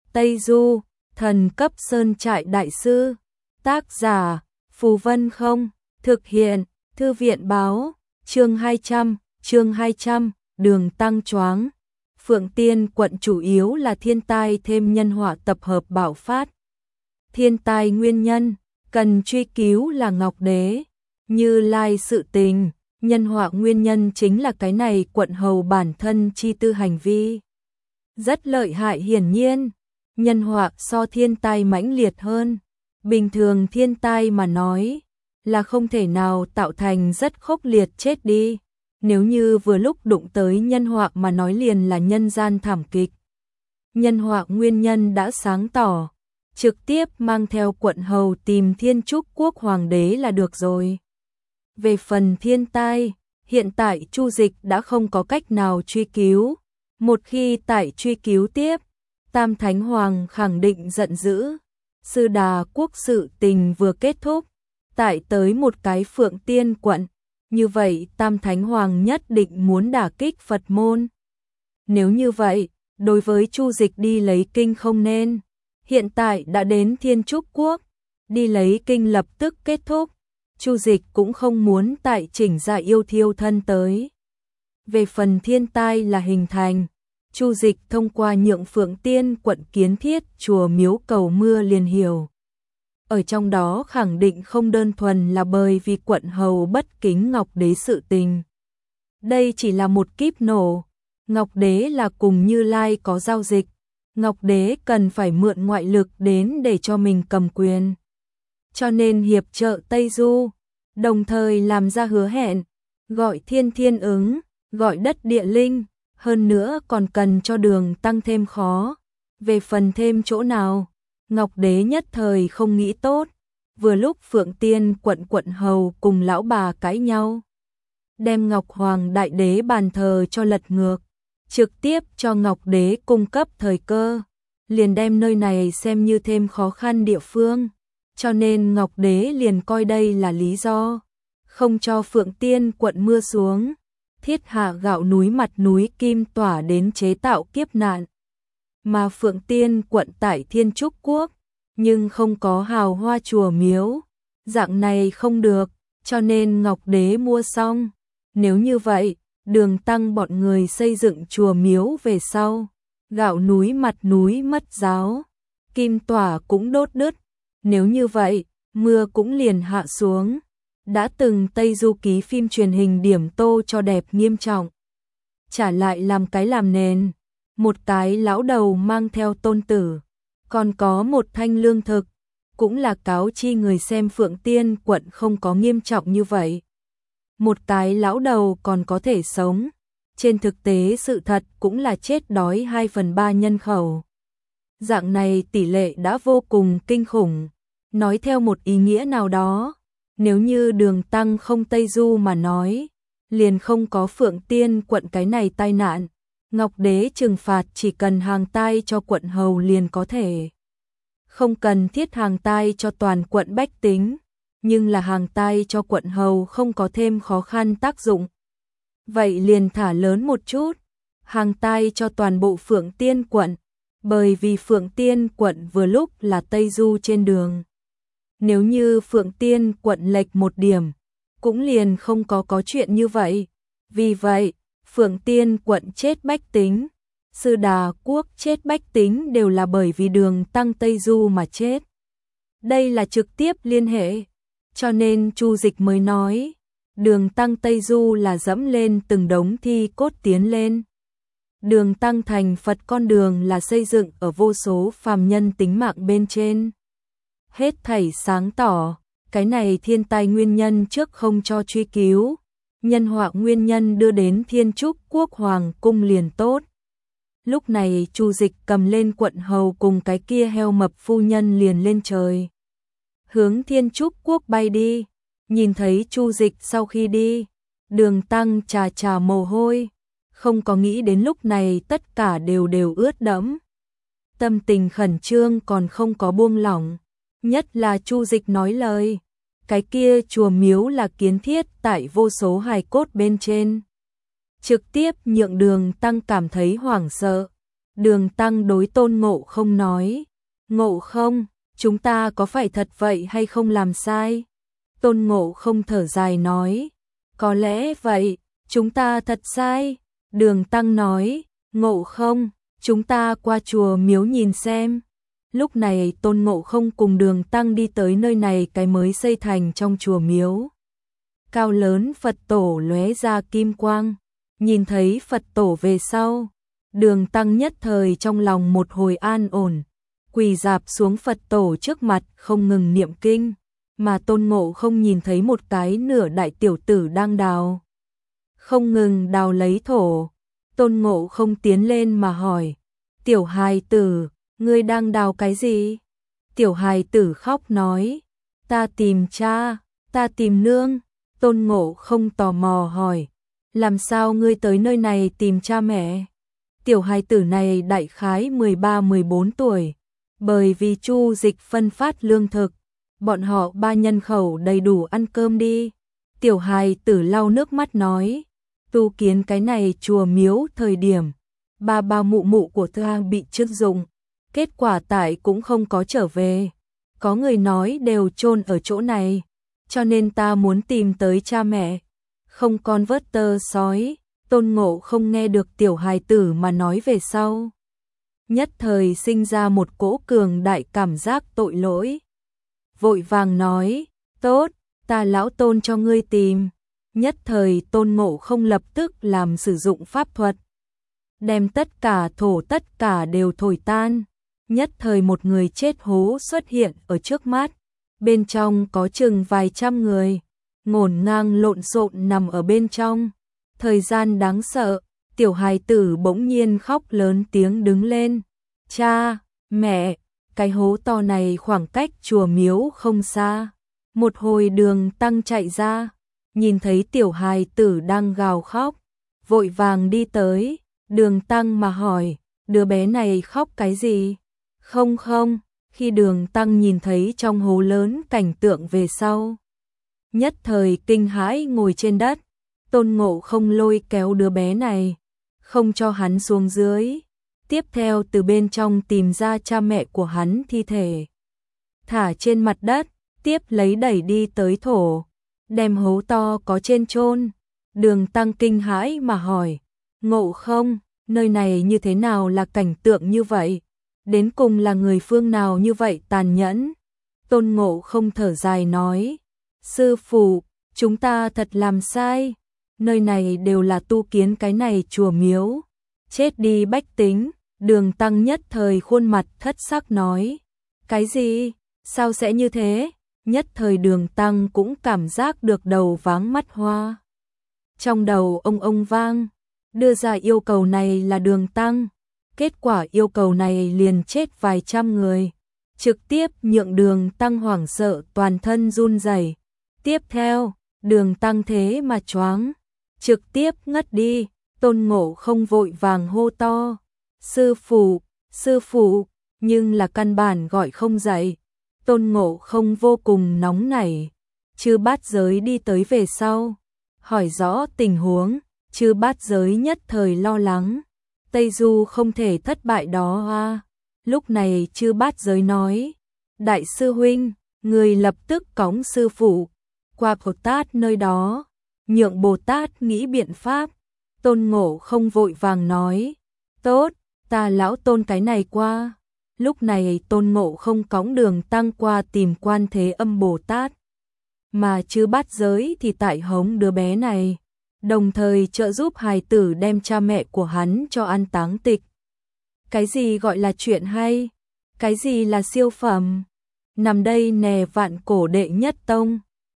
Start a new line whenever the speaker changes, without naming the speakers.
Tây Du, thần cấp sơn trại đại sư. Tác giả, Phù Vân Không. Thực hiện, Thư viện báo. Chương 200, Đường Tăng choáng. Phượng Tiên quận chủ yếu là thiên tai thêm nhân họa tập hợp bạo phát. Thiên tai nguyên nhân, cần truy cứu là Ngọc Đế, Như Lai sự tình, nhân họa nguyên nhân chính là cái này quận hầu bản thân chi tư hành vi. Rất lợi hại hiển nhiên, nhân họa so thiên tai mãnh liệt hơn. Bình thường thiên tai mà nói là không thể nào tạo thành rất khốc liệt chết đi. Nếu như vừa lúc đụng tới nhân họa mà nói liền là nhân gian thảm kịch. Nhân họa nguyên nhân đã sáng tỏ, trực tiếp mang theo quận hầu tìm Thiên Trúc Quốc Hoàng đế là được rồi. Về phần thiên tai, hiện tại Chu Dịch đã không có cách nào truy cứu. Một khi tại truy cứu tiếp, Tam Thánh Hoàng khẳng định giận dữ. Sư Đà Quốc sự tình vừa kết thúc, tại tới một cái Phượng Tiên quận. Như vậy Tam Thánh Hoàng nhất định muốn đả kích Phật môn. Nếu như vậy, đối với Chu Dịch đi lấy kinh không nên. Hiện tại đã đến Thiên Trúc Quốc, đi lấy kinh lập tức kết thúc. Chu Dịch cũng không muốn tại chỉnh dạ yêu thiêu thân tới. Về phần thiên tai là hình thành, Chu Dịch thông qua nhượng Phượng Tiên quận kiến thiết chùa miếu cầu mưa liền hiểu. Ở trong đó khẳng định không đơn thuần là bởi vì quận hầu bất kính Ngọc Đế sự tình. Đây chỉ là một kíp nổ. Ngọc Đế là cùng Như Lai có giao dịch. Ngọc Đế cần phải mượn ngoại lực đến để cho mình cầm quyền. Cho nên hiệp trợ Tây Du, đồng thời làm ra hứa hẹn, gọi thiên thiên ứng, gọi đất địa linh, hơn nữa còn cần cho đường tăng thêm khó. Về phần thêm chỗ nào, Ngọc Đế nhất thời không nghĩ tốt, vừa lúc Phượng Tiên quận hầu cùng lão bà cãi nhau. Đem Ngọc Hoàng Đại Đế bàn thờ cho lật ngược, trực tiếp cho Ngọc Đế cung cấp thời cơ, liền đem nơi này xem như thêm khó khăn địa phương, cho nên Ngọc Đế liền coi đây là lý do, không cho Phượng Tiên quận mưa xuống, thiết hạ gạo núi mặt núi kim tỏa đến chế tạo kiếp nạn. Mà Phượng Tiên quận tại Thiên Trúc Quốc, nhưng không có hào hoa chùa miếu, dạng này không được, cho nên Ngọc Đế mua xong. Nếu như vậy, đường tăng bọn người xây dựng chùa miếu về sau, gạo núi mặt núi mất giáo, kim tỏa cũng đốt đứt. Nếu như vậy, mưa cũng liền hạ xuống. Đã từng Tây Du ký phim truyền hình điểm tô cho đẹp nghiêm trọng. Trả lại làm cái làm nền, một cái lão đầu mang theo tôn tử, còn có một thanh lương thực, cũng là cáo chi người xem Phượng Tiên quận không có nghiêm trọng như vậy. Một cái lão đầu còn có thể sống, trên thực tế sự thật cũng là chết đói 2/3 nhân khẩu. Dạng này tỷ lệ đã vô cùng kinh khủng, nói theo một ý nghĩa nào đó, nếu như đường tăng không Tây Du mà nói, liền không có Phượng Tiên quận cái này tai nạn. Ngọc Đế trừng phạt chỉ cần hàng tai cho quận hầu liền có thể. Không cần thiết hàng tai cho toàn quận bách tính, nhưng là hàng tai cho quận hầu không có thêm khó khăn tác dụng. Vậy liền thả lớn một chút, hàng tai cho toàn bộ Phượng Tiên quận, bởi vì Phượng Tiên quận vừa lúc là Tây Du trên đường. Nếu như Phượng Tiên quận lệch một điểm, cũng liền không có chuyện như vậy. Vì vậy, Phượng Tiên quận chết bách tính, Sư Đà Quốc chết bách tính đều là bởi vì đường tăng Tây Du mà chết. Đây là trực tiếp liên hệ, cho nên Chu Dịch mới nói, đường tăng Tây Du là dẫm lên từng đống thi cốt tiến lên. Đường tăng thành Phật con đường là xây dựng ở vô số phàm nhân tính mạng bên trên. Hết thảy sáng tỏ, cái này thiên tai nguyên nhân trước không cho truy cứu, nhân họa nguyên nhân đưa đến Thiên Trúc Quốc Hoàng cung liền tốt. Lúc này Chu Dịch cầm lên quận hầu cùng cái kia heo mập phu nhân liền lên trời, hướng Thiên Trúc Quốc bay đi. Nhìn thấy Chu Dịch sau khi đi, đường tăng trà mồ hôi, không có nghĩ đến lúc này tất cả đều ướt đẫm. Tâm tình khẩn trương còn không có buông lỏng, nhất là Chu Dịch nói lời, cái kia chùa miếu là kiến thiết tại vô số hài cốt bên trên. Trực tiếp nhượng đường tăng cảm thấy hoảng sợ. Đường Tăng đối Tôn Ngộ Không nói, Ngộ Không, chúng ta có phải thật vậy hay không làm sai? Tôn Ngộ Không thở dài nói, có lẽ vậy, chúng ta thật sai. Đường Tăng nói, Ngộ Không, chúng ta qua chùa miếu nhìn xem. Lúc này Tôn Ngộ Không cùng Đường Tăng đi tới nơi này cái mới xây thành trong chùa miếu. Cao lớn Phật tổ lóe ra kim quang, nhìn thấy Phật tổ về sau. Đường Tăng nhất thời trong lòng một hồi an ổn, quỳ rạp xuống Phật tổ trước mặt không ngừng niệm kinh, mà Tôn Ngộ Không nhìn thấy một cái nửa đại tiểu tử đang đào. Không ngừng đào lấy thổ, Tôn Ngộ Không tiến lên mà hỏi, tiểu hài tử, ngươi đang đào cái gì? Tiểu hài tử khóc nói, ta tìm cha, ta tìm nương. Tôn Ngộ Không tò mò hỏi, làm sao ngươi tới nơi này tìm cha mẹ? Tiểu hài tử này đại khái 13-14 tuổi, bởi vì Chu Dịch phân phát lương thực, bọn họ 3 nhân khẩu đầy đủ ăn cơm đi. Tiểu hài tử lau nước mắt nói, tu kiến cái này chùa miếu thời điểm, ba mụ mụ của ta bị chức dụng, kết quả tại cũng không có trở về. Có người nói đều chôn ở chỗ này, cho nên ta muốn tìm tới cha mẹ. Không con vớt tơ sói. Tôn Ngộ Không nghe được tiểu hài tử mà nói về sau, nhất thời sinh ra một cỗ cường đại cảm giác tội lỗi. Vội vàng nói, tốt, ta lão Tôn cho ngươi tìm. Nhất thời Tôn Ngộ Không lập tức làm sử dụng pháp thuật, đem tất cả thổ tất cả đều thổi tan. Nhất thời một người chết hố xuất hiện ở trước mắt, bên trong có chừng vài trăm người, ngổn ngang lộn xộn nằm ở bên trong. Thời gian đáng sợ, tiểu hài tử bỗng nhiên khóc lớn tiếng đứng lên. Cha, mẹ, cái hố to này khoảng cách chùa miếu không xa. Một hồi Đường Tăng chạy ra, nhìn thấy tiểu hài tử đang gào khóc, vội vàng đi tới. Đường Tăng mà hỏi, đứa bé này khóc cái gì? Không, khi Đường Tăng nhìn thấy trong hố lớn cảnh tượng về sau, nhất thời kinh hãi ngồi trên đất. Tôn Ngộ Không lôi kéo đứa bé này, không cho hắn xuống dưới. Tiếp theo từ bên trong tìm ra cha mẹ của hắn thi thể, thả trên mặt đất, tiếp lấy đẩy đi tới thổ, đem hố to có trên chôn. Đường Tăng kinh hãi mà hỏi, Ngộ Không, nơi này như thế nào là cảnh tượng như vậy? Đến cùng là người phương nào như vậy tàn nhẫn? Tôn Ngộ Không thở dài nói, sư phụ, chúng ta thật làm sai. Nơi này đều là tu kiến cái này chùa miếu, chết đi bách tính. Đường Tăng nhất thời khuôn mặt thất sắc nói, cái gì? Sao sẽ như thế? Nhất thời Đường Tăng cũng cảm giác được đầu váng mắt hoa. Trong đầu ông vang, đưa ra yêu cầu này là Đường Tăng. Kết quả yêu cầu này liền chết vài trăm người, trực tiếp nhượng Đường Tăng hoảng sợ toàn thân run rẩy. Tiếp theo, Đường Tăng thế mà choáng, trực tiếp ngất đi. Tôn Ngộ Không vội vàng hô to, sư phụ, nhưng là căn bản gọi không dậy. Tôn Ngộ Không vô cùng nóng nảy. Chư Bát Giới đi tới về sau, hỏi rõ tình huống. Chư Bát Giới nhất thời lo lắng, Tây Du không thể thất bại đó ha. Lúc này Chư Bát Giới nói, đại sư huynh, người lập tức cõng sư phụ qua Bồ Tát nơi đó, nhượng Bồ Tát nghĩ biện pháp. Tôn Ngộ Không vội vàng nói, tốt, ta lão Tôn cái này qua. Lúc này Tôn Ngộ Không cõng Đường Tăng qua tìm Quan Thế Âm Bồ Tát, mà Chư Bát Giới thì tại hống đứa bé này, đồng thời trợ giúp hài tử đem cha mẹ của hắn cho an táng tịch. Cái gì gọi là chuyện hay? Cái gì là siêu phẩm? Nằm đây nè, vạn cổ đệ nhất tông.